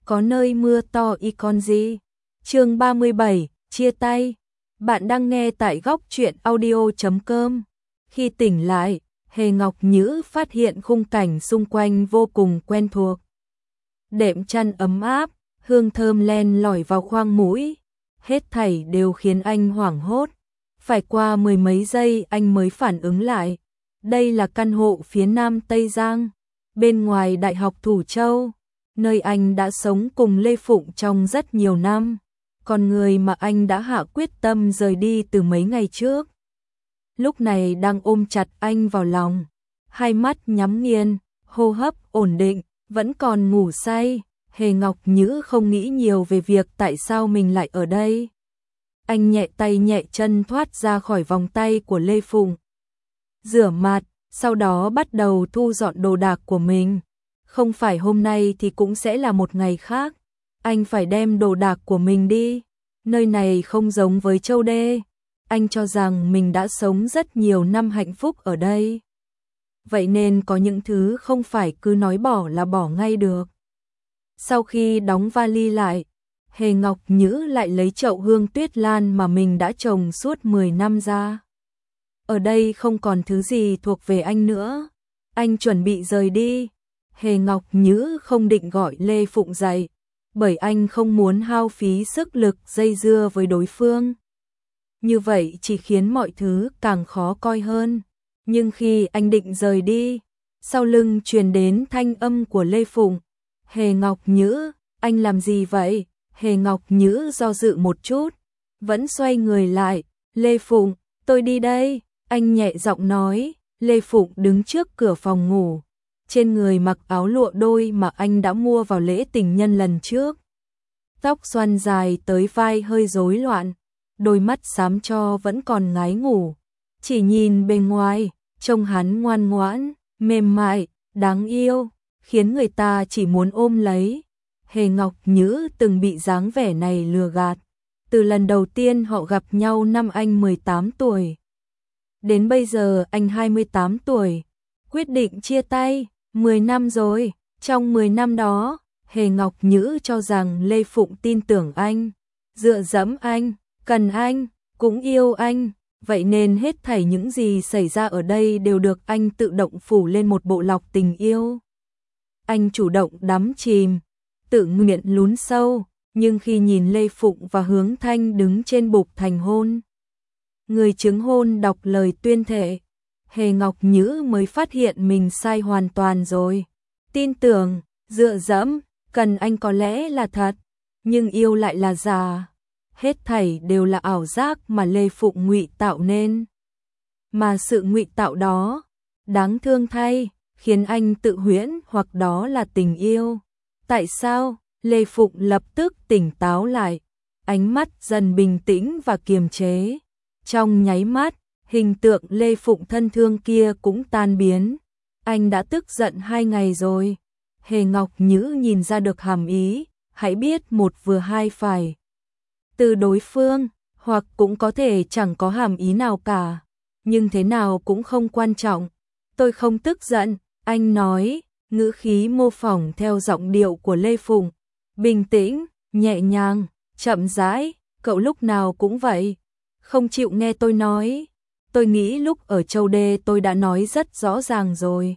có nơi mưa to y con gì. Chương 37, chia tay. Bạn đang nghe tại góc truyện audio.com. Khi tỉnh lại, Hề Ngọc Nhữ phát hiện khung cảnh xung quanh vô cùng quen thuộc. Đệm chăn ấm áp, hương thơm len lỏi vào khoang mũi, hết thảy đều khiến anh hoảng hốt. Phải qua mười mấy giây anh mới phản ứng lại. Đây là căn hộ phía nam Tây Giang, bên ngoài Đại học Thủ Châu, nơi anh đã sống cùng Lê Phụng trong rất nhiều năm, còn người mà anh đã hạ quyết tâm rời đi từ mấy ngày trước. Lúc này đang ôm chặt anh vào lòng, hai mắt nhắm nghiền, hô hấp ổn định, vẫn còn ngủ say. Hề Ngọc Nhữ không nghĩ nhiều về việc tại sao mình lại ở đây. Anh nhẹ tay nhẹ chân thoát ra khỏi vòng tay của Lê Phụng, rửa mặt, sau đó bắt đầu thu dọn đồ đạc của mình. Không phải hôm nay thì cũng sẽ là một ngày khác. Anh phải đem đồ đạc của mình đi. Nơi này không giống với Châu Đê. Anh cho rằng mình đã sống rất nhiều năm hạnh phúc ở đây. Vậy nên có những thứ không phải cứ nói bỏ là bỏ ngay được. Sau khi đóng vali lại, Hề Ngọc Nhữ lại lấy chậu hương tuyết lan mà mình đã trồng suốt 10 năm ra. Ở đây không còn thứ gì thuộc về anh nữa. Anh chuẩn bị rời đi. Hề Ngọc Nhữ không định gọi Lê Phụng dậy, bởi anh không muốn hao phí sức lực dây dưa với đối phương. Như vậy chỉ khiến mọi thứ càng khó coi hơn. Nhưng khi anh định rời đi, sau lưng truyền đến thanh âm của Lê Phụng. Hề Ngọc Nhữ, anh làm gì vậy? Hề Ngọc Nhữ do dự một chút, vẫn xoay người lại. Lê Phụng, tôi đi đây. Anh nhẹ giọng nói. Lê Phụng đứng trước cửa phòng ngủ, trên người mặc áo lụa đôi mà anh đã mua vào lễ tình nhân lần trước. Tóc xoăn dài tới vai hơi rối loạn, đôi mắt xám tro vẫn còn ngái ngủ. Chỉ nhìn bề ngoài, trông hắn ngoan ngoãn, mềm mại, đáng yêu, khiến người ta chỉ muốn ôm lấy. Hề Ngọc Nhữ từng bị dáng vẻ này lừa gạt. Từ lần đầu tiên họ gặp nhau năm anh 18 tuổi. Đến bây giờ anh 28 tuổi. Quyết định chia tay, 10 năm rồi. Trong 10 năm đó, Hề Ngọc Nhữ cho rằng Lê Phụng tin tưởng anh, dựa dẫm anh, cần anh, cũng yêu anh. Vậy nên hết thảy những gì xảy ra ở đây đều được anh tự động phủ lên một bộ lọc tình yêu. Anh chủ động đắm chìm, tự nguyện lún sâu, nhưng khi nhìn Lê Phụng và Hướng Thanh đứng trên bục thành hôn, người chứng hôn đọc lời tuyên thệ, Hề Ngọc Nhữ mới phát hiện mình sai hoàn toàn rồi. Tin tưởng, dựa dẫm, cần anh có lẽ là thật, nhưng yêu lại là giả. Hết thảy đều là ảo giác mà Lê Phụng ngụy tạo nên. Mà sự ngụy tạo đó, đáng thương thay, khiến anh tự huyễn hoặc đó là tình yêu. Tại sao? Lê Phụng lập tức tỉnh táo lại, ánh mắt dần bình tĩnh và kiềm chế. Trong nháy mắt, hình tượng Lê Phụng thân thương kia cũng tan biến. Anh đã tức giận 2 ngày rồi. Hề Ngọc Nhữ nhìn ra được hàm ý, hãy biết một vừa hai phải từ đối phương, hoặc cũng có thể chẳng có hàm ý nào cả. Nhưng thế nào cũng không quan trọng. Tôi không tức giận, anh nói, ngữ khí mô phỏng theo giọng điệu của Lê Phụng. Bình tĩnh, nhẹ nhàng, chậm rãi, cậu lúc nào cũng vậy. Không chịu nghe tôi nói. Tôi nghĩ lúc ở Châu Đê tôi đã nói rất rõ ràng rồi.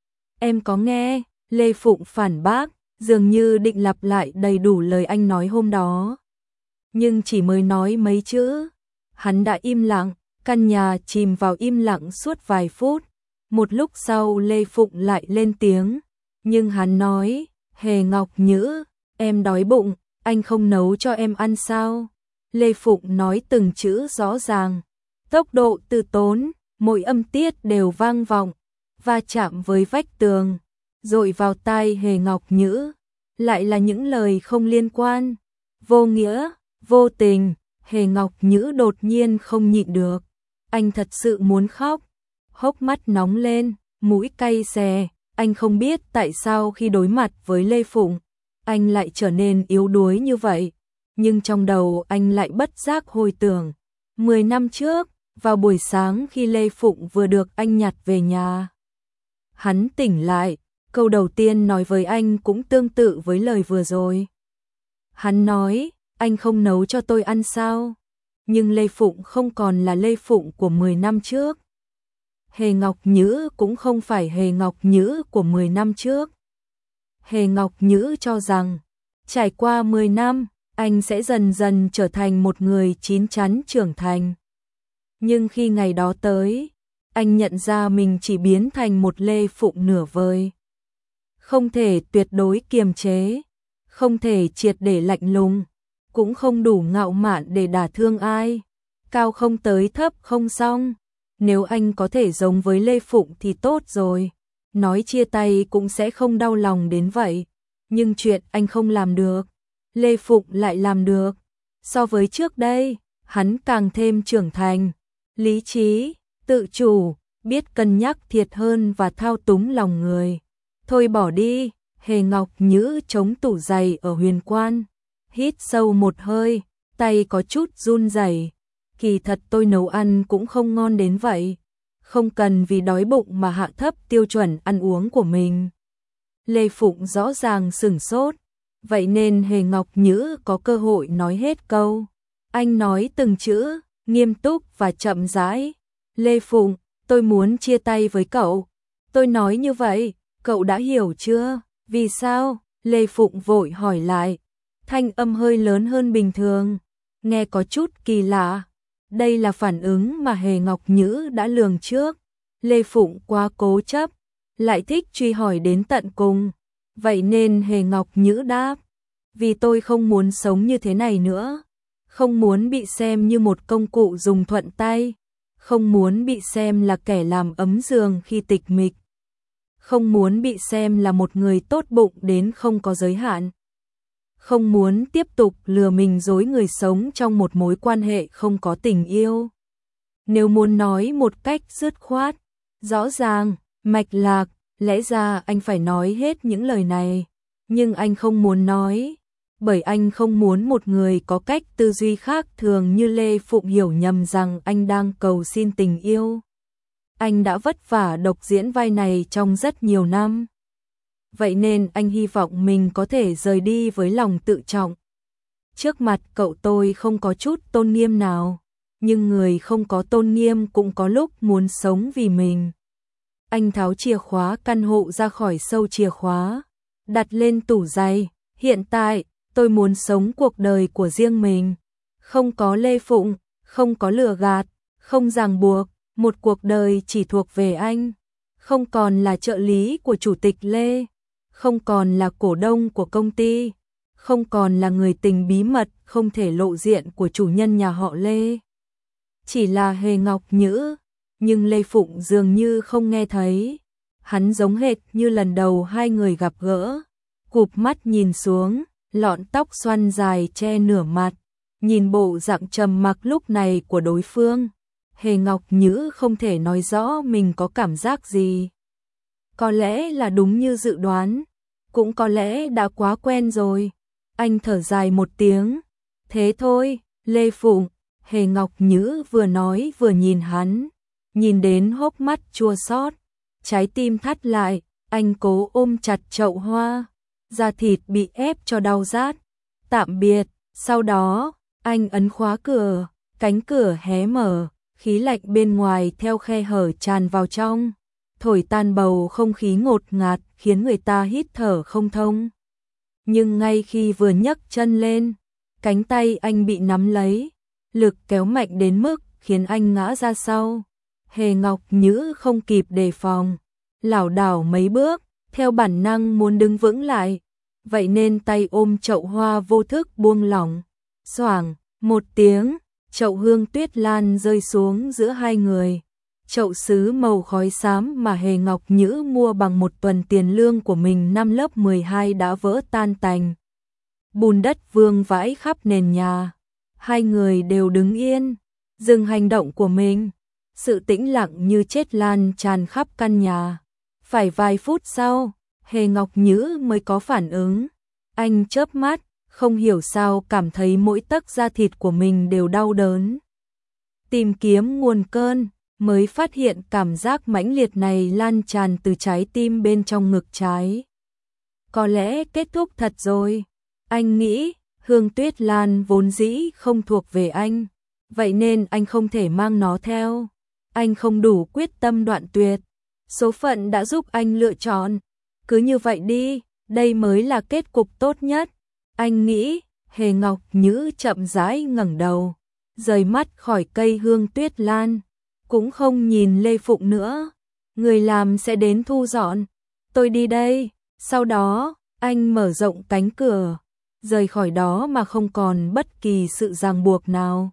Em có nghe? Lê Phụng phản bác, dường như định lặp lại đầy đủ lời anh nói hôm đó. Nhưng chỉ mới nói mấy chữ, hắn đã im lặng, căn nhà chìm vào im lặng suốt vài phút. Một lúc sau Lê Phụng lại lên tiếng, nhưng hắn nói, Hề Ngọc Nhữ, em đói bụng, anh không nấu cho em ăn sao? Lê Phụng nói từng chữ rõ ràng, tốc độ từ tốn, mỗi âm tiết đều vang vọng, va chạm với vách tường, dội vào tai Hề Ngọc Nhữ, lại là những lời không liên quan, vô nghĩa, vô tình. Hề Ngọc Nhữ đột nhiên không nhịn được, anh thật sự muốn khóc, hốc mắt nóng lên, mũi cay xè. Anh không biết tại sao khi đối mặt với Lê Phụng, anh lại trở nên yếu đuối như vậy, nhưng trong đầu anh lại bất giác hồi tưởng 10 năm trước, vào buổi sáng khi Lê Phụng vừa được anh nhặt về nhà. Hắn tỉnh lại, Câu đầu tiên nói với anh cũng tương tự với lời vừa rồi. Hắn nói, anh không nấu cho tôi ăn sao? Nhưng Lê Phụng không còn là Lê Phụng của 10 năm trước. Hề Ngọc Nhữ cũng không phải Hề Ngọc Nhữ của 10 năm trước. Hề Ngọc Nhữ cho rằng, trải qua 10 năm, anh sẽ dần dần trở thành một người chín chắn trưởng thành. Nhưng khi ngày đó tới, anh nhận ra mình chỉ biến thành một Lê Phụng nửa vời. Không thể tuyệt đối kiềm chế, không thể triệt để lạnh lùng, cũng không đủ ngạo mạn để đả thương ai. Cao không tới thấp không xong. Nếu anh có thể giống với Lê Phụng thì tốt rồi. Nói chia tay cũng sẽ không đau lòng đến vậy. Nhưng chuyện anh không làm được, Lê Phụng lại làm được. So với trước đây, hắn càng thêm trưởng thành, lý trí, tự chủ, biết cân nhắc thiệt hơn và thao túng lòng người. Thôi bỏ đi, Hề Ngọc Nhữ chống tủ giày ở Huyền Quan. Hít sâu một hơi, tay có chút run rẩy. Kỳ thật tôi nấu ăn cũng không ngon đến vậy. Không cần vì đói bụng mà hạ thấp tiêu chuẩn ăn uống của mình. Lê Phụng rõ ràng sửng sốt. Vậy nên Hề Ngọc Nhữ có cơ hội nói hết câu. Anh nói từng chữ, nghiêm túc và chậm rãi. Lê Phụng, tôi muốn chia tay với cậu. Tôi nói như vậy, cậu đã hiểu chưa? Vì sao? Lê Phụng vội hỏi lại. Thanh âm hơi lớn hơn bình thường. Nghe có chút kỳ lạ. Đây là phản ứng mà Hề Ngọc Nhữ đã lường trước. Lê Phụng quá cố chấp, lại thích truy hỏi đến tận cùng. Vậy nên Hề Ngọc Nhữ đáp. Vì tôi không muốn sống như thế này nữa. Không muốn bị xem như một công cụ dùng thuận tay. Không muốn bị xem là kẻ làm ấm giường khi tịch mịch. Không muốn bị xem là một người tốt bụng đến không có giới hạn. Không muốn tiếp tục lừa mình dối người sống trong một mối quan hệ không có tình yêu. Nếu muốn nói một cách dứt khoát, rõ ràng, mạch lạc, lẽ ra anh phải nói hết những lời này. Nhưng anh không muốn nói, bởi anh không muốn một người có cách tư duy khác thường như Lê Phụng hiểu nhầm rằng anh đang cầu xin tình yêu. Anh đã vất vả độc diễn vai này trong rất nhiều năm. Vậy nên anh hy vọng mình có thể rời đi với lòng tự trọng. Trước mặt cậu tôi không có chút tôn nghiêm nào, nhưng người không có tôn nghiêm cũng có lúc muốn sống vì mình. Anh tháo chìa khóa căn hộ ra khỏi sâu chìa khóa, đặt lên tủ giày. Hiện tại, tôi muốn sống cuộc đời của riêng mình. Không có Lê Phụng, không có lừa gạt, không ràng buộc, một cuộc đời chỉ thuộc về anh. Không còn là trợ lý của Chủ tịch Lê. Không còn là cổ đông của công ty, không còn là người tình bí mật không thể lộ diện của chủ nhân nhà họ Lê. Chỉ là Hề Ngọc Nhữ, nhưng Lê Phụng dường như không nghe thấy. Hắn giống hệt như lần đầu hai người gặp gỡ, cụp mắt nhìn xuống, lọn tóc xoăn dài che nửa mặt, nhìn bộ dạng trầm mặc lúc này của đối phương. Hề Ngọc Nhữ không thể nói rõ mình có cảm giác gì. Có lẽ là đúng như dự đoán, cũng có lẽ đã quá quen rồi. Anh thở dài một tiếng. Thế thôi, Lê Phụng. Hề Ngọc Nhữ vừa nói vừa nhìn hắn, nhìn đến hốc mắt chua xót, trái tim thắt lại. Anh cố ôm chặt chậu hoa, da thịt bị ép cho đau rát. Tạm biệt. Sau đó, anh ấn khóa cửa, cánh cửa hé mở, khí lạnh bên ngoài theo khe hở tràn vào trong, thổi tan bầu không khí ngột ngạt khiến người ta hít thở không thông. Nhưng ngay khi vừa nhấc chân lên, cánh tay anh bị nắm lấy, lực kéo mạnh đến mức khiến anh ngã ra sau. Hề Ngọc Nhữ không kịp đề phòng, lảo đảo mấy bước, theo bản năng muốn đứng vững lại. Vậy nên tay ôm chậu hoa vô thức buông lỏng. Xoảng, một tiếng, chậu hương tuyết lan rơi xuống giữa hai người. Chậu sứ màu khói xám mà Hề Ngọc Nhữ mua bằng một tuần tiền lương của mình năm lớp 12 đã vỡ tan tành. Bùn đất vương vãi khắp nền nhà. Hai người đều đứng yên, dừng hành động của mình. Sự tĩnh lặng như chết lan tràn khắp căn nhà. Phải vài phút sau, Hề Ngọc Nhữ mới có phản ứng. Anh chớp mắt, không hiểu sao cảm thấy mỗi tấc da thịt của mình đều đau đớn. Tìm kiếm nguồn cơn, mới phát hiện cảm giác mãnh liệt này lan tràn từ trái tim bên trong ngực trái. Có lẽ kết thúc thật rồi. Anh nghĩ, Hương Tuyết Lan vốn dĩ không thuộc về anh, vậy nên anh không thể mang nó theo. Anh không đủ quyết tâm đoạn tuyệt. Số phận đã giúp anh lựa chọn. Cứ như vậy đi, đây mới là kết cục tốt nhất. Anh nghĩ. Hề Ngọc Nhữ chậm rãi ngẩng đầu, rời mắt khỏi cây Hương Tuyết Lan, cũng không nhìn Lê Phụng nữa. Người làm sẽ đến thu dọn. Tôi đi đây. Sau đó, anh mở rộng cánh cửa, rời khỏi đó mà không còn bất kỳ sự ràng buộc nào.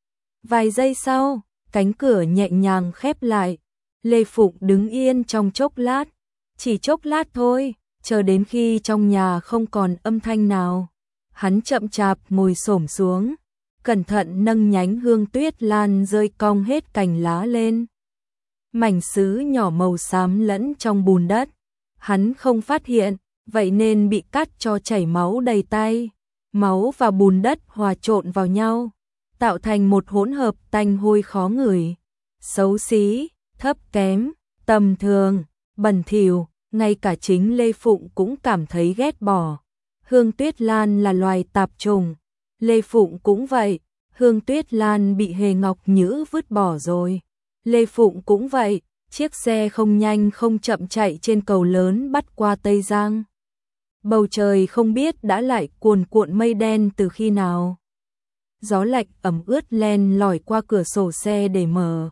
Vài giây sau, cánh cửa nhẹ nhàng khép lại. Lê Phụng đứng yên trong chốc lát, chỉ chốc lát thôi, chờ đến khi trong nhà không còn âm thanh nào. Hắn chậm chạp ngồi xổm xuống, cẩn thận nâng nhánh Hương Tuyết Lan rơi cong hết cành lá lên. Mảnh sứ nhỏ màu xám lẫn trong bùn đất. Hắn không phát hiện, vậy nên bị cắt cho chảy máu đầy tay. Máu và bùn đất hòa trộn vào nhau, tạo thành một hỗn hợp tanh hôi khó ngửi. Xấu xí, thấp kém, tầm thường, bẩn thỉu, ngay cả chính Lê Phụng cũng cảm thấy ghét bỏ. Hương Tuyết Lan là loài tạp trùng, Lê Phụng cũng vậy. Hương Tuyết Lan bị Hề Ngọc Nhữ vứt bỏ rồi, Lê Phụng cũng vậy. Chiếc xe không nhanh không chậm chạy trên cầu lớn bắt qua Tây Giang. Bầu trời không biết đã lại cuồn cuộn mây đen từ khi nào. Gió lạnh ẩm ướt len lỏi qua cửa sổ xe để mở,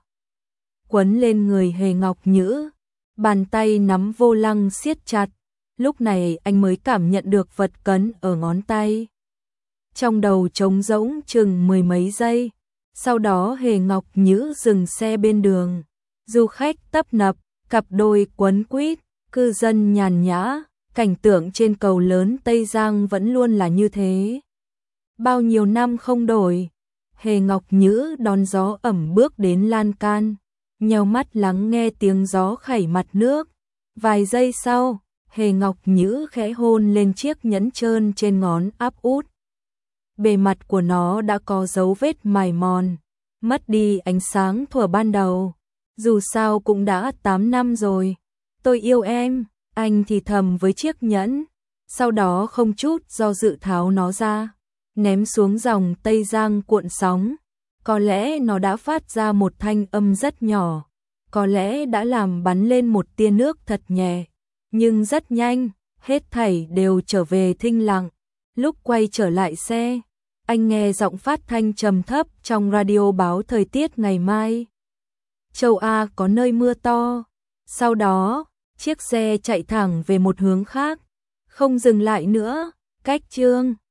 quấn lên người Hề Ngọc Nhữ. Bàn tay nắm vô lăng siết chặt. Lúc này anh mới cảm nhận được vật cấn ở ngón tay. Trong đầu trống rỗng chừng mười mấy giây. Sau đó Hề Ngọc Nhữ dừng xe bên đường. Du khách tấp nập, cặp đôi quấn quýt, cư dân nhàn nhã. Cảnh tượng trên cầu lớn Tây Giang vẫn luôn là như thế. Bao nhiêu năm không đổi. Hề Ngọc Nhữ đón gió ẩm bước đến lan can, nheo mắt lắng nghe tiếng gió khẩy mặt nước. Vài giây sau, Hề Ngọc Nhữ khẽ hôn lên chiếc nhẫn trơn trên ngón áp út. Bề mặt của nó đã có dấu vết mài mòn, mất đi ánh sáng thuở ban đầu. Dù sao cũng đã 8 năm rồi. Tôi yêu em, anh thì thầm với chiếc nhẫn. Sau đó không chút do dự tháo nó ra, ném xuống dòng Tây Giang cuộn sóng. Có lẽ nó đã phát ra một thanh âm rất nhỏ, có lẽ đã làm bắn lên một tia nước thật nhẹ. Nhưng rất nhanh, hết thảy đều trở về thinh lặng. Lúc quay trở lại xe, anh nghe giọng phát thanh trầm thấp trong radio báo thời tiết ngày mai. Châu A có nơi mưa to. Sau đó, chiếc xe chạy thẳng về một hướng khác, không dừng lại nữa. Cách Chương